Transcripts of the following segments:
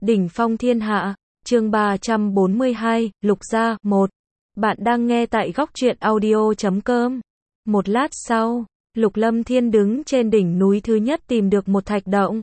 Đỉnh phong thiên hạ, chương 342, Lục gia, 1. Bạn đang nghe tại góc truyện audio.com. Một lát sau, Lục Lâm Thiên đứng trên đỉnh núi thứ nhất tìm được một thạch động.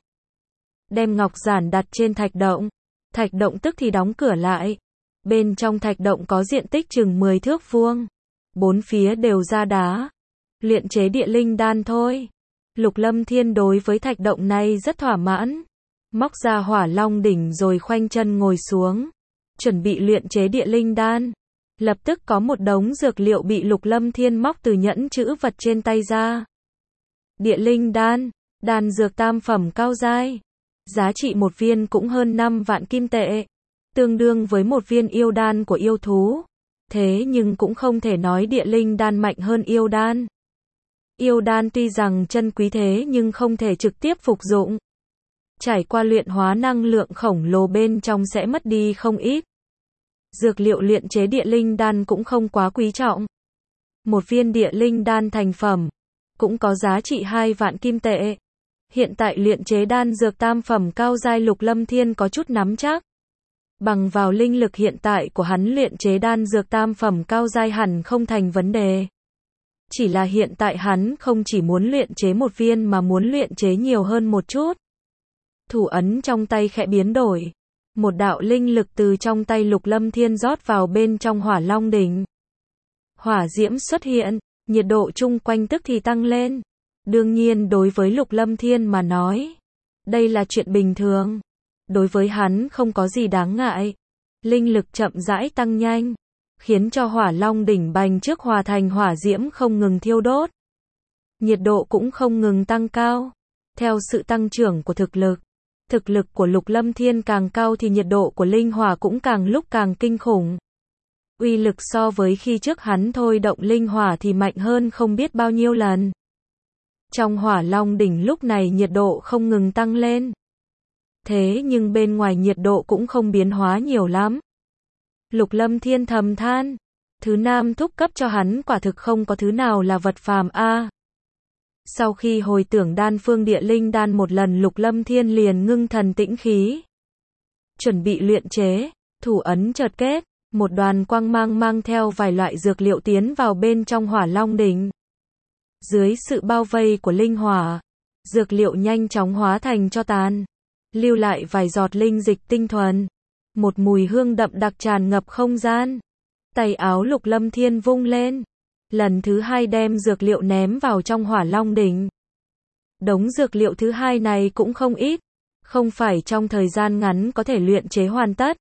Đem ngọc giản đặt trên thạch động tức thì đóng cửa lại. Bên trong thạch động có diện tích chừng 10 thước vuông. Bốn phía đều ra đá. Luyện chế địa linh đan thôi. Lục Lâm Thiên đối với thạch động này rất thỏa mãn. Móc ra hỏa long đỉnh rồi khoanh chân ngồi xuống. Chuẩn bị luyện chế địa linh đan. Lập tức có một đống dược liệu bị Lục Lâm Thiên móc từ nhẫn chữ vật trên tay ra. Địa linh đan, đan dược tam phẩm cao giai. Giá trị một viên cũng hơn 5 vạn kim tệ. Tương đương với một viên yêu đan của yêu thú. Thế nhưng cũng không thể nói địa linh đan mạnh hơn yêu đan. Yêu đan tuy rằng chân quý thế nhưng không thể trực tiếp phục dụng. Trải qua luyện hóa năng lượng khổng lồ bên trong sẽ mất đi không ít. Dược liệu luyện chế địa linh đan cũng không quá quý trọng. Một viên địa linh đan thành phẩm cũng có giá trị 2 vạn kim tệ. Hiện tại luyện chế đan dược tam phẩm cao giai Lục Lâm Thiên có chút nắm chắc. Bằng vào linh lực hiện tại của hắn luyện chế đan dược tam phẩm cao giai hẳn không thành vấn đề. Chỉ là hiện tại hắn không chỉ muốn luyện chế một viên mà muốn luyện chế nhiều hơn một chút. Thủ ấn trong tay khẽ biến đổi. Một đạo linh lực từ trong tay Lục Lâm Thiên rót vào bên trong hỏa long đỉnh. Hỏa diễm xuất hiện, nhiệt độ chung quanh tức thì tăng lên. Đương nhiên đối với Lục Lâm Thiên mà nói, đây là chuyện bình thường. Đối với hắn không có gì đáng ngại. Linh lực chậm rãi tăng nhanh, khiến cho hỏa long đỉnh bành trước hòa thành hỏa diễm không ngừng thiêu đốt. Nhiệt độ cũng không ngừng tăng cao. Theo sự tăng trưởng của thực lực của Lục Lâm Thiên càng cao thì nhiệt độ của linh hỏa cũng càng lúc càng kinh khủng. Uy lực so với khi trước hắn thôi động linh hỏa thì mạnh hơn không biết bao nhiêu lần. Trong hỏa long đỉnh lúc này nhiệt độ không ngừng tăng lên. Thế nhưng bên ngoài nhiệt độ cũng không biến hóa nhiều lắm. Lục Lâm Thiên thầm than, thứ nam thúc cấp cho hắn quả thực không có thứ nào là vật phàm a. Sau khi hồi tưởng đan phương địa linh đan một lần Lục Lâm Thiên liền ngưng thần tĩnh khí. Chuẩn bị luyện chế, thủ ấn chợt kết, một đoàn quang mang mang theo vài loại dược liệu tiến vào bên trong hỏa long đỉnh. Dưới sự bao vây của linh hỏa, dược liệu nhanh chóng hóa thành tro tàn, lưu lại vài giọt linh dịch tinh thuần. Một mùi hương đậm đặc tràn ngập không gian. Tay áo Lục Lâm Thiên vung lên. Lần thứ hai đem dược liệu ném vào trong hỏa long đỉnh. Đống dược liệu thứ hai này cũng không ít. Không phải trong thời gian ngắn có thể luyện chế hoàn tất.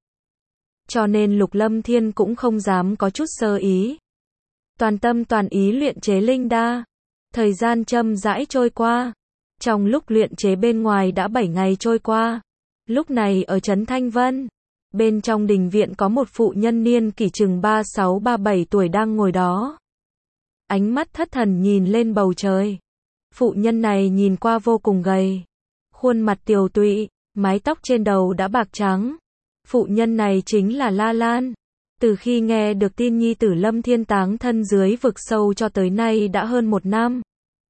Cho nên Lục Lâm Thiên cũng không dám có chút sơ ý. Toàn tâm toàn ý luyện chế linh đa. Thời gian chậm rãi trôi qua. Trong lúc luyện chế bên ngoài đã 7 ngày trôi qua. Lúc này ở trấn Thanh Vân, bên trong đình viện có một phụ nhân niên kỷ chừng 36-37 tuổi đang ngồi đó. Ánh mắt thất thần nhìn lên bầu trời. Phụ nhân này nhìn qua vô cùng gầy. Khuôn mặt tiều tụy, mái tóc trên đầu đã bạc trắng. Phụ nhân này chính là La Lan. Từ khi nghe được tin nhi tử Lâm Thiên táng thân dưới vực sâu cho tới nay đã hơn 1 năm.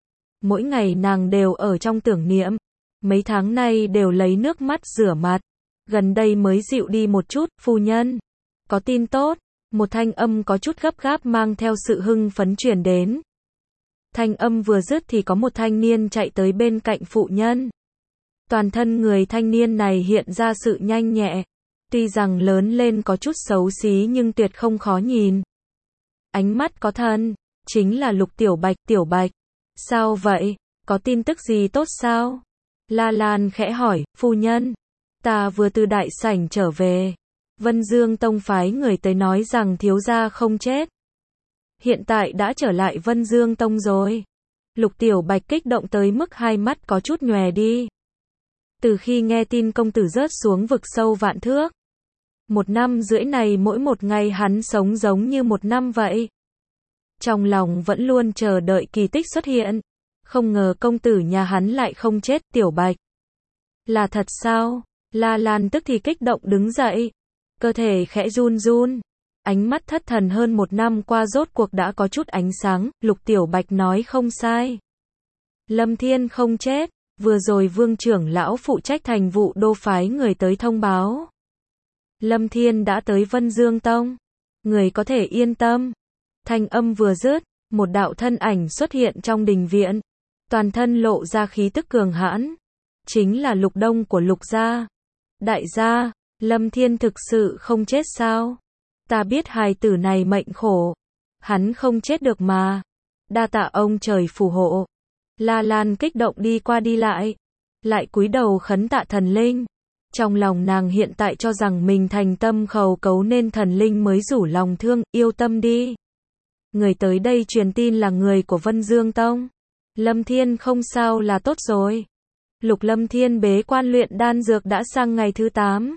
Mỗi ngày nàng đều ở trong tưởng niệm. Mấy tháng nay đều lấy nước mắt rửa mặt. Gần đây mới dịu đi một chút. Phu nhân, có tin tốt. Một thanh âm có chút gấp gáp mang theo sự hưng phấn truyền đến. Thanh âm vừa dứt thì có một thanh niên chạy tới bên cạnh phụ nhân. Toàn thân người thanh niên này hiện ra sự nhanh nhẹ. Tuy rằng lớn lên có chút xấu xí nhưng tuyệt không khó nhìn. Ánh mắt có thần, chính là Lục Tiểu Bạch. Sao vậy? Có tin tức gì tốt sao? La Lan khẽ hỏi, phu nhân. Ta vừa từ đại sảnh trở về. Vân Dương Tông phái người tới nói rằng thiếu gia không chết. Hiện tại đã trở lại Vân Dương Tông rồi. Lục Tiểu Bạch kích động tới mức hai mắt có chút nhòe đi. Từ khi nghe tin công tử rớt xuống vực sâu vạn thước. 1 năm rưỡi này mỗi một ngày hắn sống giống như 1 năm vậy. Trong lòng vẫn luôn chờ đợi kỳ tích xuất hiện. Không ngờ công tử nhà hắn lại không chết. Tiểu Bạch, là thật sao? La Lan tức thì kích động đứng dậy. Cơ thể khẽ run run. Ánh mắt thất thần hơn 1 năm qua rốt cuộc đã có chút ánh sáng. Lục Tiểu Bạch nói không sai. Lâm Thiên không chết. Vừa rồi Vương trưởng lão phụ trách thành vụ đô phái người tới thông báo. Lâm Thiên đã tới Vân Dương Tông. Người có thể yên tâm. Thanh âm vừa dứt, một đạo thân ảnh xuất hiện trong đình viện. Toàn thân lộ ra khí tức cường hãn. Chính là Lục Đông của Lục gia. Đại gia, Lâm Thiên thực sự không chết sao? Ta biết hài tử này mệnh khổ. Hắn không chết được mà. Đa tạ ông trời phù hộ. La Lan kích động đi qua đi lại cúi đầu khấn tạ thần linh. Trong lòng nàng hiện tại cho rằng mình thành tâm khẩu cấu nên thần linh mới rủ lòng thương, yêu tâm đi. Người tới đây truyền tin là người của Vân Dương Tông. Lâm Thiên không sao là tốt rồi. Lục Lâm Thiên bế quan luyện đan dược đã sang ngày thứ 8.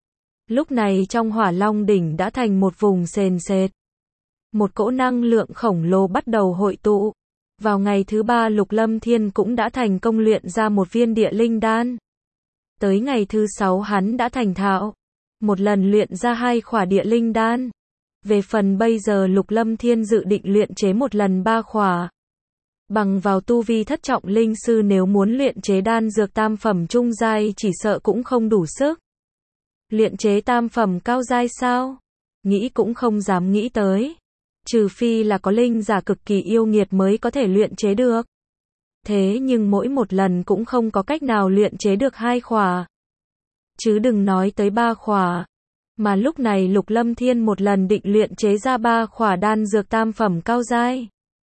Lúc này trong Hỏa Long đỉnh đã thành một vùng sền sệt. Một cỗ năng lượng khổng lồ bắt đầu hội tụ. Vào ngày thứ 3 Lục Lâm Thiên cũng đã thành công luyện ra một viên địa linh đan. Tới ngày thứ 6 hắn đã thành thạo. Một lần luyện ra 2 khỏa địa linh đan. Về phần bây giờ Lục Lâm Thiên dự định luyện chế một lần 3 khỏa. Bằng vào tu vi thất trọng linh sư nếu muốn luyện chế đan dược tam phẩm trung giai chỉ sợ cũng không đủ sức. Luyện chế tam phẩm cao giai sao? Nghĩ cũng không dám nghĩ tới. Trừ phi là có linh giả cực kỳ yêu nghiệt mới có thể luyện chế được. Thế nhưng mỗi một lần cũng không có cách nào luyện chế được 2 khỏa. Chứ đừng nói tới 3 khỏa. Mà lúc này Lục Lâm Thiên một lần định luyện chế ra 3 khỏa đan dược tam phẩm cao giai.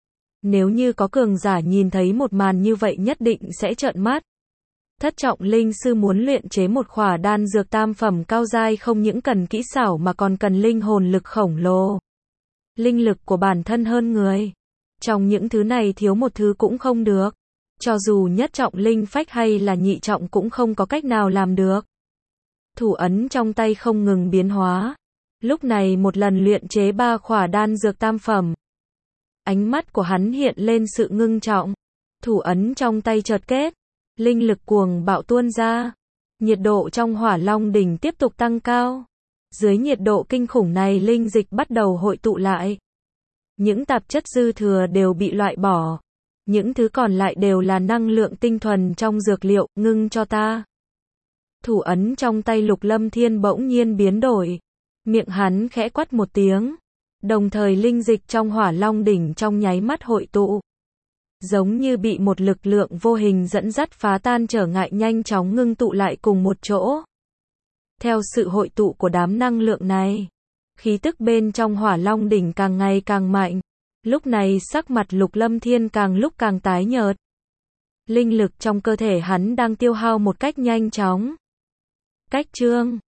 Nếu như có cường giả nhìn thấy một màn như vậy nhất định sẽ trợn mắt. Thất trọng linh sư muốn luyện chế một khỏa đan dược tam phẩm cao giai không những cần kỹ xảo mà còn cần linh hồn lực khổng lồ. Linh lực của bản thân hơn người. Trong những thứ này thiếu một thứ cũng không được. Cho dù nhất trọng linh phách hay là nhị trọng cũng không có cách nào làm được. Thủ ấn trong tay không ngừng biến hóa. Lúc này một lần luyện chế 3 khỏa đan dược tam phẩm. Ánh mắt của hắn hiện lên sự ngưng trọng. Thủ ấn trong tay chợt kết. Linh lực cuồng bạo tuôn ra. Nhiệt độ trong Hỏa Long đỉnh tiếp tục tăng cao. Dưới nhiệt độ kinh khủng này linh dịch bắt đầu hội tụ lại. Những tạp chất dư thừa đều bị loại bỏ. Những thứ còn lại đều là năng lượng tinh thuần trong dược liệu, ngưng cho ta. Thủ ấn trong tay Lục Lâm Thiên bỗng nhiên biến đổi. Miệng hắn khẽ quát một tiếng. Đồng thời linh dịch trong Hỏa Long đỉnh trong nháy mắt hội tụ. Giống như bị một lực lượng vô hình dẫn dắt phá tan trở ngại nhanh chóng ngưng tụ lại cùng một chỗ. Theo sự hội tụ của đám năng lượng này, khí tức bên trong Hỏa Long đỉnh càng ngày càng mạnh. Lúc này sắc mặt Lục Lâm Thiên càng lúc càng tái nhợt. Linh lực trong cơ thể hắn đang tiêu hao một cách nhanh chóng. Cách chương